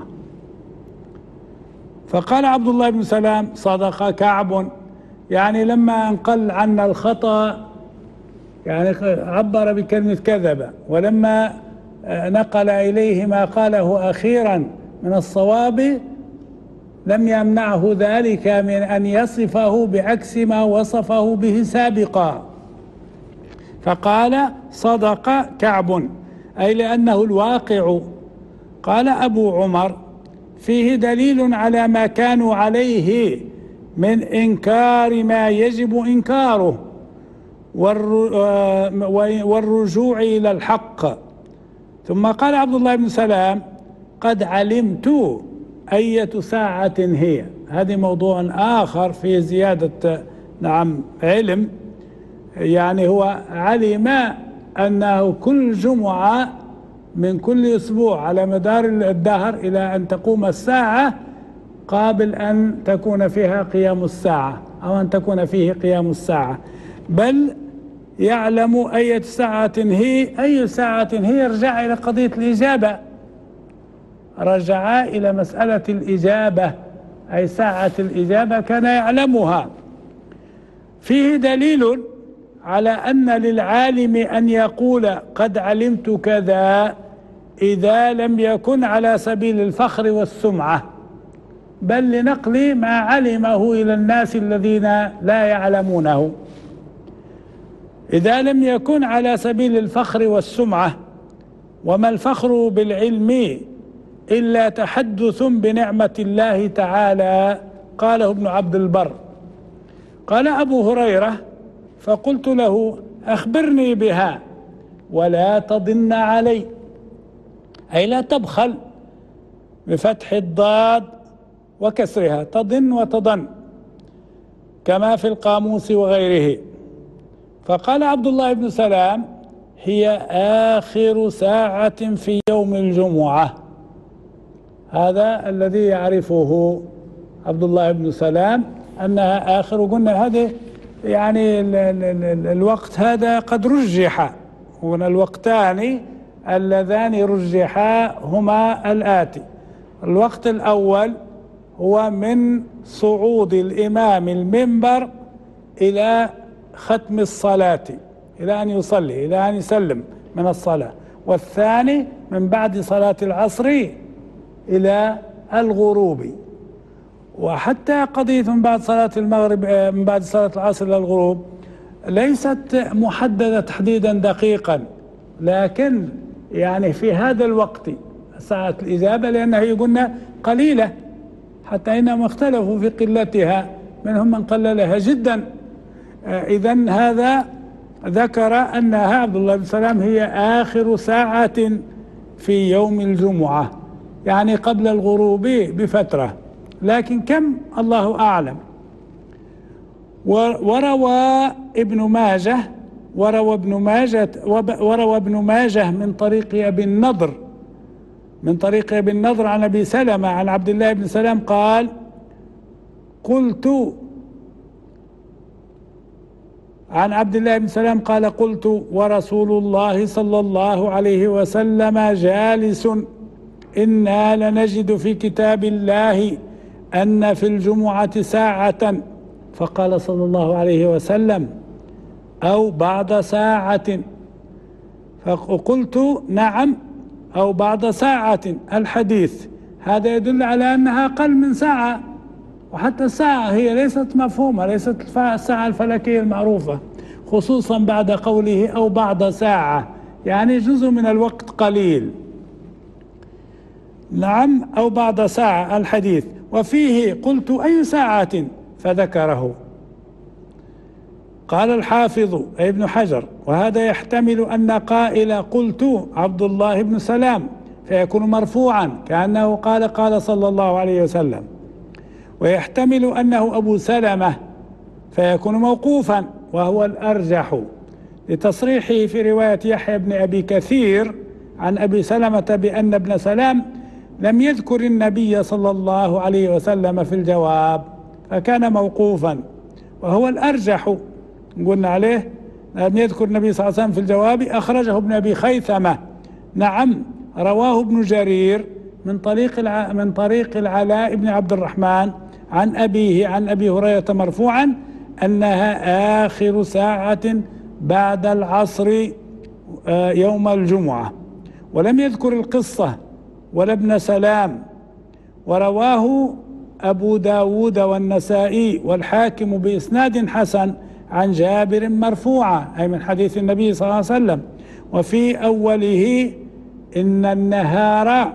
فقال عبد الله بن سلام: صدق كعب، لما انقل عنا الخطأ عبر بكلمة كذب، ولما نقل إليه ما قاله أخيرا من الصواب لم يمنعه ذلك من أن يصفه بعكس ما وصفه به سابقا، فقال: صدق كعب، أي لأنه الواقع. قال أبو عمر: فيه دليل على ما كانوا عليه من إنكار ما يجب إنكاره، والرجوع إلى الحق. ثم قال عبد الله بن سلام: قد علمت أية ساعة هي. هذه موضوع آخر في زيادة علم، يعني هو علم أنه كل جمعة من كل أسبوع على مدار الدهر إلى أن تقوم الساعة قابل أن تكون فيها قيام الساعة أو أن تكون فيه قيام الساعة، بل يعلم أي ساعة هي. أي ساعة هي رجع إلى قضية الإجابة، رجع إلى مسألة الإجابة، أي ساعة الإجابة كان يعلمها. فيه دليل على أن للعالم أن يقول قد علمت كذا إذا لم يكن على سبيل الفخر والسمعة، بل لنقل ما علمه إلى الناس الذين لا يعلمونه. إذا لم يكن على سبيل الفخر والسمعة، وما الفخر بالعلم إلا تحدث بنعمة الله تعالى، قاله ابن عبد البر. قال أبو هريرة: فقلت له: أخبرني بها ولا تضن علي، أي لا تبخل، بفتح الضاد وكسرها، تضن وتضن كما في القاموس وغيره. فقال عبد الله بن سلام: هي آخر ساعة في يوم الجمعة. هذا الذي يعرفه عبد الله بن سلام، أنها آخر. قلنا هذا يعني الوقت هذا قد رجح، هنا الوقتان اللذان رجحا هما الآتي: الوقت الأول هو من صعود الإمام المنبر إلى ختم الصلاة، إلى أن يصلي، إلى أن يسلم من الصلاة. والثاني من بعد صلاة العصر إلى الغروب. وحتى قضية من بعد صلاة المغرب، من بعد صلاة العصر إلى الغروب، ليست محددة تحديدا دقيقا، لكن يعني في هذا الوقت ساعة الإجابة، لأنها قلنا قليلة، حتى إنهم اختلفوا في قلتها، منهم من قللها جدا. إذن هذا ذكر أنها عبد الله بن سلام هي آخر ساعة في يوم الجمعة، يعني قبل الغروب بفترة، لكن كم الله أعلم. وروى ابن ماجه من طريق أبي النضر عن أبي سلمة عن عبد الله بن سلام قال: قلت عن عبد الله بن سلام قال: قلت ورسول الله صلى الله عليه وسلم جالس، إنا لنجد في كتاب الله أن في الجمعة ساعة، فقال صلى الله عليه وسلم: أو بعد ساعة. فقلت: نعم، أو بعد ساعة. الحديث هذا يدل على أنها أقل من ساعة، وحتى الساعة هي ليست مفهومة، ليست الساعة الفلكية المعروفة، خصوصا بعد قوله أو بعد ساعة، يعني جزء من الوقت قليل. نعم، أو بعد ساعة. الحديث. وفيه قلت: أي ساعة؟ فذكره. قال الحافظ ابن حجر: وهذا يحتمل أن قائل قلت عبد الله بن سلام فيكون مرفوعا كأنه قال صلى الله عليه وسلم، ويحتمل أنه أبو سلمة فيكون موقوفا، وهو الأرجح لتصريحه في رواية يحيى بن أبي كثير عن أبي سلمة بأن ابن سلام لم يذكر النبي صلى الله عليه وسلم في الجواب، فكان موقوفا، وهو الأرجح. قلنا عليه لم يذكر النبي صلى الله عليه وسلم في الجواب، أخرجه ابن أبي خيثمة. نعم، رواه ابن جرير من طريق العلاء بن عبد الرحمن عن أبيه عن أبي هريرة مرفوعا أنها آخر ساعة بعد العصر يوم الجمعة، ولم يذكر القصة ولا ابن سلام. ورواه أبو داود والنسائي والحاكم بإسناد حسن عن جابر مرفوعا، أي من حديث النبي صلى الله عليه وسلم. وفي أوله: إن النهار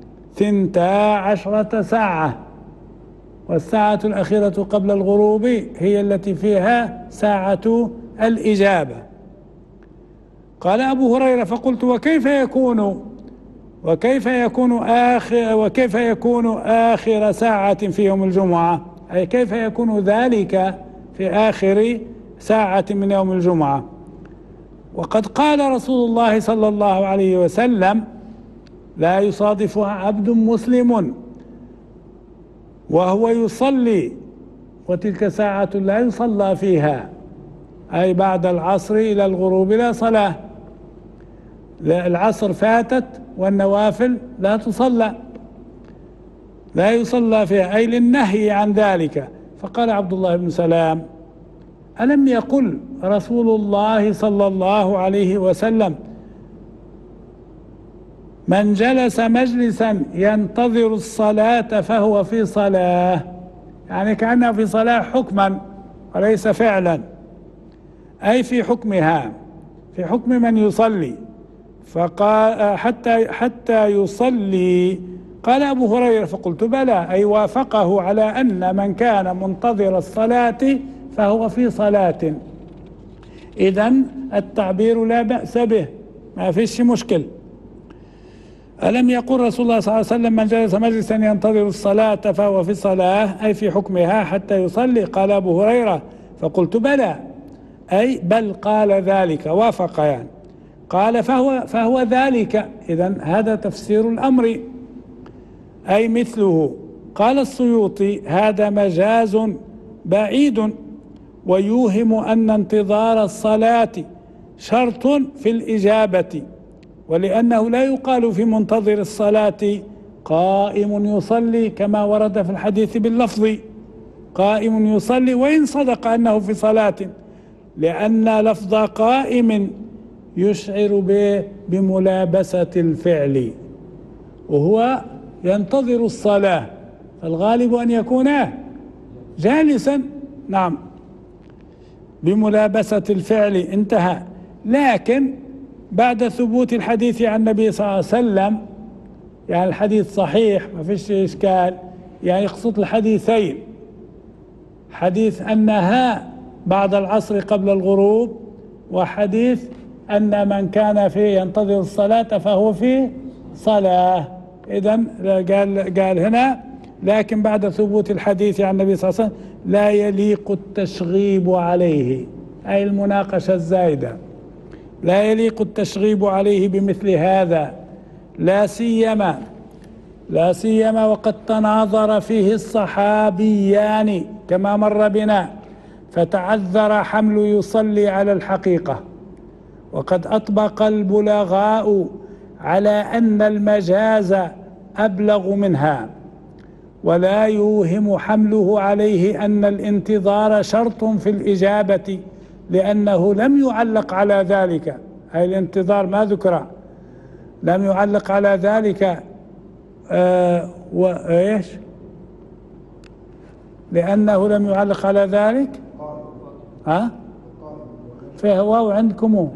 12 ساعة، والساعة الأخيرة قبل الغروب هي التي فيها ساعة الإجابة. قال أبو هريرة: فقلت: وكيف يكون آخر ساعة في يوم الجمعة؟ أي كيف يكون ذلك في آخر ساعة من يوم الجمعة؟ وقد قال رسول الله صلى الله عليه وسلم: لا يصادفها عبد مسلم وهو يصلي وتلك ساعة لا يصلى فيها، أي بعد العصر إلى الغروب لا صلاة، العصر فاتت والنوافل لا يصلى فيها، أي للنهي عن ذلك. فقال عبد الله بن سلام: ألم يقل رسول الله صلى الله عليه وسلم: من جلس مجلسا ينتظر الصلاة فهو في صلاة؟ يعني كأنه في صلاة حكما وليس فعلا، أي في حكمها، في حكم من يصلي. فقال: حتى يصلي. قال أبو هريرة: فقلت: بلى، أي وافقه على أن من كان منتظر الصلاة فهو في صلاة. إذن التعبير لا بأس به، ما فيش مشكل. ألم يقل رسول الله صلى الله عليه وسلم: من جلس مجلسا ينتظر الصلاة فهو في صلاة، أي في حكمها حتى يصلي؟ قال أبو هريرة: فقلت: بلى، أي بل قال ذلك، وافق يعني. قال: فهو ذلك. إذن هذا تفسير الأمر، أي مثله. قال السيوطي: هذا مجاز بعيد ويوهم أن انتظار الصلاة شرط في الإجابة، ولأنه لا يقال في منتظر الصلاة قائم يصلي كما ورد في الحديث باللفظ قائم يصلي، وإن صدق أنه في صلاة، لأن لفظ قائم يشعر بملابسة الفعل، وهو ينتظر الصلاة، فالغالب أن يكون جالسا. نعم، بملابسة الفعل، انتهى. لكن بعد ثبوت الحديث عن النبي صلى الله عليه وسلم، يعني الحديث صحيح ما فيش إشكال، يعني يقصد الحديثين: حديث أنها بعد العصر قبل الغروب، وحديث أن من كان فيه ينتظر الصلاة فهو في صلاة. إذن قال هنا: لكن بعد ثبوت الحديث عن النبي صلى الله عليه وسلم لا يليق التشغيب عليه، أي المناقشة الزايدة، لا يليق التشغيب عليه بمثل هذا، لا سيما وقد تناظر فيه الصحابيان كما مر بنا، فتعذر حمل يصلي على الحقيقة. وقد أطبق البلغاء على أن المجاز أبلغ منها، ولا يوهم حمله عليه أن الانتظار شرط في الإجابة، لأنه لم يعلق على ذلك، أي الانتظار ما ذكر، لم يعلق على ذلك. وإيش؟ لأنه لم يعلق على ذلك. فيه واو عندكم.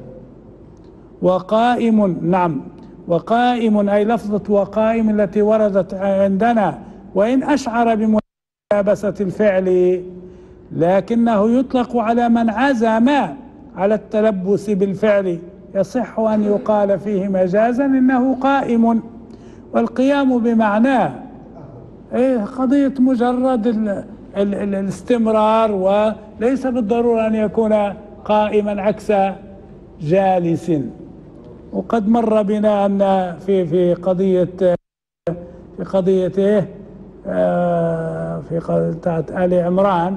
وقائم، نعم، وقائم أي لفظة وقائم التي وردت عندنا، وإن أشعر بملابسة الفعل، لكنه يطلق على من عزم على التلبس بالفعل، يصح أن يقال فيه مجازا إنه قائم، والقيام بمعناه قضية مجرد الاستمرار، وليس بالضرورة أن يكون قائما عكس جالس. وقد مر بنا أن في قضية في قضية آل عمران،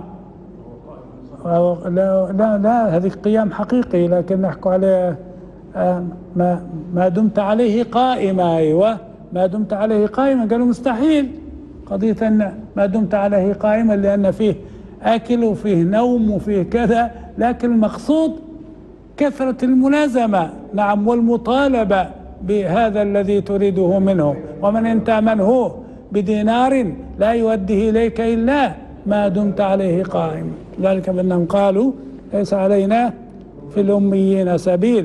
لا هذه قيام حقيقي، لكن نحكي عليه ما دمت عليه قائما. أيوة، ما دمت عليه قائما، قالوا مستحيل قضية أن ما دمت عليه قائما، لأن فيه أكل وفيه نوم وفيه كذا، لكن المقصود كثرة الملازمة، نعم، والمطالبة بهذا الذي تريده منه. ومن أنت منه بدينار لا يؤديه إليك إلا ما دمت عليه قائما، ذلك بأنهم قالوا ليس علينا في الأميين سبيل.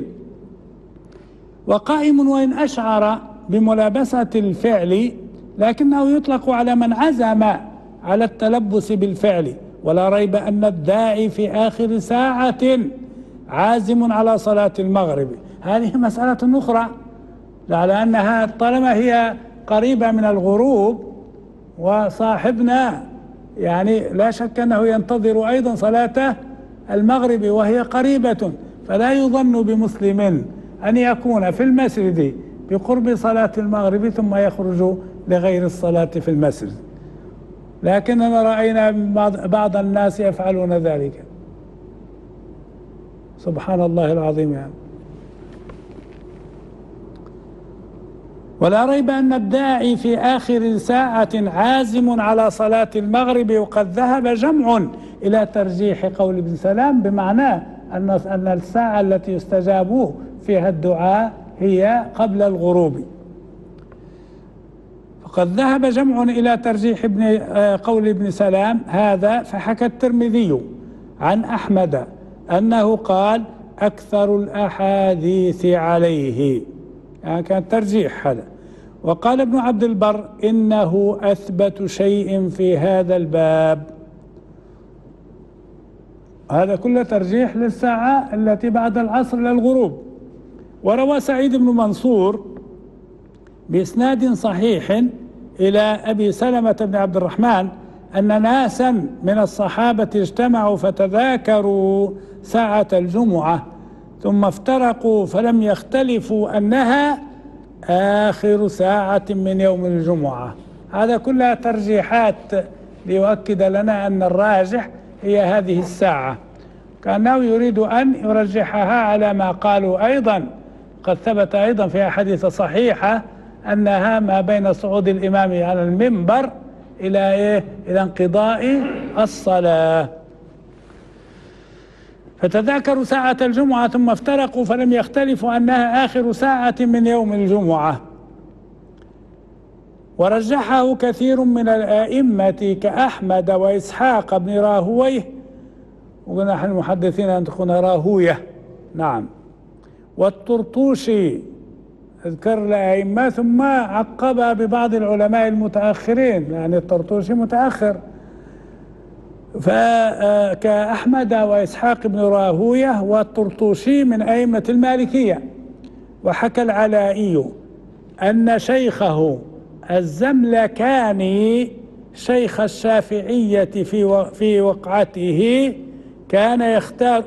وقائم وإن أشعر بملابسة الفعل، لكنه يطلق على من عزم على التلبس بالفعل، ولا ريب أن الداعي في آخر ساعة عازم على صلاة المغرب. هذه مسألة أخرى، على أنها طالما هي قريبة من الغروب وصاحبنا يعني لا شك أنه ينتظر أيضا صلاة المغرب وهي قريبة، فلا يظن بمسلم أن يكون في المسجد بقرب صلاة المغرب ثم يخرج لغير الصلاة في المسجد. لكننا رأينا بعض الناس يفعلون ذلك، سبحان الله العظيم يعني. ولا ريب أن الداعي في آخر ساعة عازم على صلاة المغرب، وقد ذهب جمع إلى ترجيح قول ابن سلام بمعنى أن الساعة التي يستجاب فيها الدعاء هي قبل الغروب. فقد ذهب جمع إلى ترجيح قول ابن سلام هذا، فحكى الترمذي عن أحمد أنه قال أكثر الأحاديث عليه، يعني كان ترجيح هذا. وقال ابن عبد البر إنه أثبت شيء في هذا الباب. هذا كله ترجيح للساعة التي بعد العصر للغروب. وروى سعيد بن منصور بإسناد صحيح إلى أبي سلمة بن عبد الرحمن أن ناسا من الصحابة اجتمعوا فتذاكروا ساعة الجمعة ثم افترقوا فلم يختلفوا أنها آخر ساعة من يوم الجمعة. هذا كلها ترجيحات ليؤكد لنا أن الراجح هي هذه الساعة، كأنه يريد أن يرجحها على ما قالوا أيضا. قد ثبت أيضا في أحاديث صحيحة أنها ما بين صعود الإمام على المنبر إلى انقضاء الصلاة. فتذاكروا ساعة الجمعة ثم افترقوا فلم يختلفوا أنها آخر ساعة من يوم الجمعة. ورجحه كثير من الآئمة كأحمد وإسحاق بن راهويه، وقلنا نحن المحدثين أن تكون راهوية، نعم، والطرطوشي، اذكر الأئمة ثم عقبها ببعض العلماء المتأخرين، يعني الطرطوشي متأخر، فكأحمد وإسحاق بن راهويه والطرطوشي من أئمة المالكية. وحكى العلائي أن شيخه الزملكاني شيخ الشافعية في وقعته كان يختار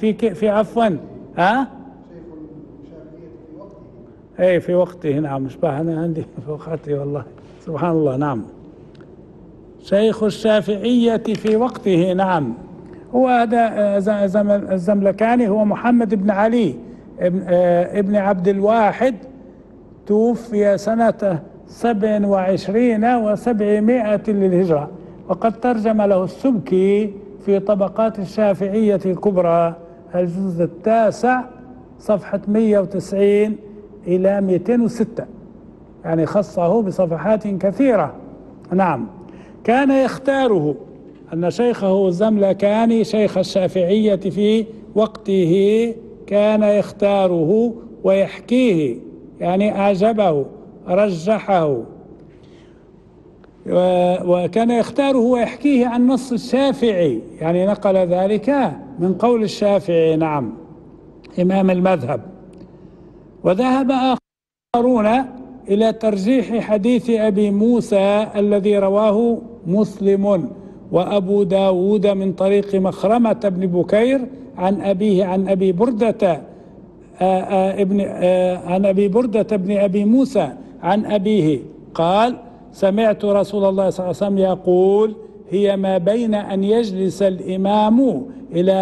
في وقته، نعم، مشبه أنا عندي في وقعته والله، سبحان الله، نعم، شيخ الشافعية في وقته، نعم، هو هذا الزملكاني هو محمد بن علي ابن عبد الواحد، توفي سنة 27 و700 للهجرة، وقد ترجم له السبكي في طبقات الشافعية الكبرى الجزء 9 صفحة 190 إلى 206، يعني خصه بصفحات كثيرة، نعم. كان يختاره أن شيخه الزملكاني شيخ الشافعية في وقته كان يختاره ويحكيه، يعني أعجبه رجحه، وكان يختاره ويحكيه عن نص الشافعي، يعني نقل ذلك من قول الشافعي، نعم، إمام المذهب. وذهب آخرون إلى ترجيح حديث أبي موسى الذي رواه مسلم وأبو داود من طريق مخرمة بن بكير عن أبيه عن أبي بردة بن أبي موسى عن أبيه قال: سمعت رسول الله صلى الله عليه وسلم يقول: هي ما بين أن يجلس الإمام إلى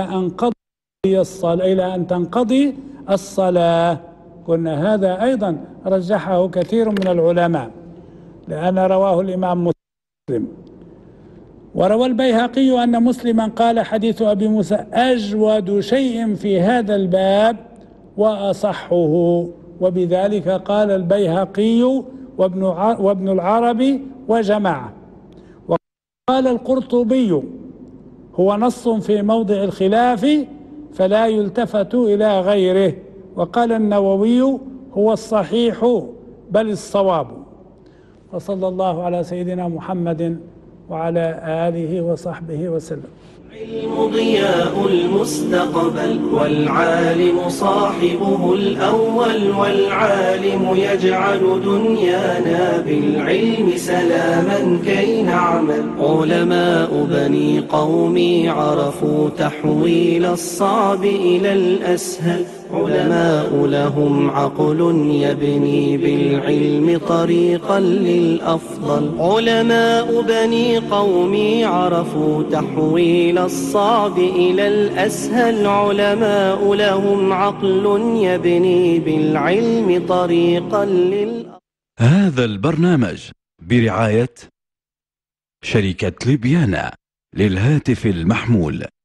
أن تنقضي الصلاة. قلنا هذا أيضا رجحه كثير من العلماء لأن رواه الإمام مسلم. وروى البيهقي أن مسلما قال: حديث أبي موسى أجود شيء في هذا الباب وأصحه، وبذلك قال البيهقي وابن العربي وجماعة. وقال القرطبي: هو نص في موضع الخلاف فلا يلتفت إلى غيره. وقال النووي: هو الصحيح بل الصواب. وصلى الله على سيدنا محمد وعلى آله وصحبه وسلم. العلم ضياء المستقبل والعالم صاحبه الأول، والعالم يجعل دنيانا بالعلم سلاما كي نعمل. علماء بني قومي عرفوا تحويل الصعب إلى الأسهل، علماء لهم عقل يبني بالعلم طريقا للأفضل. علماء بني قومي عرفوا تحويل الصعب إلى الأسهل، علماء لهم عقل يبني بالعلم طريقا للأفضل. هذا البرنامج برعاية شركة ليبيانا للهاتف المحمول.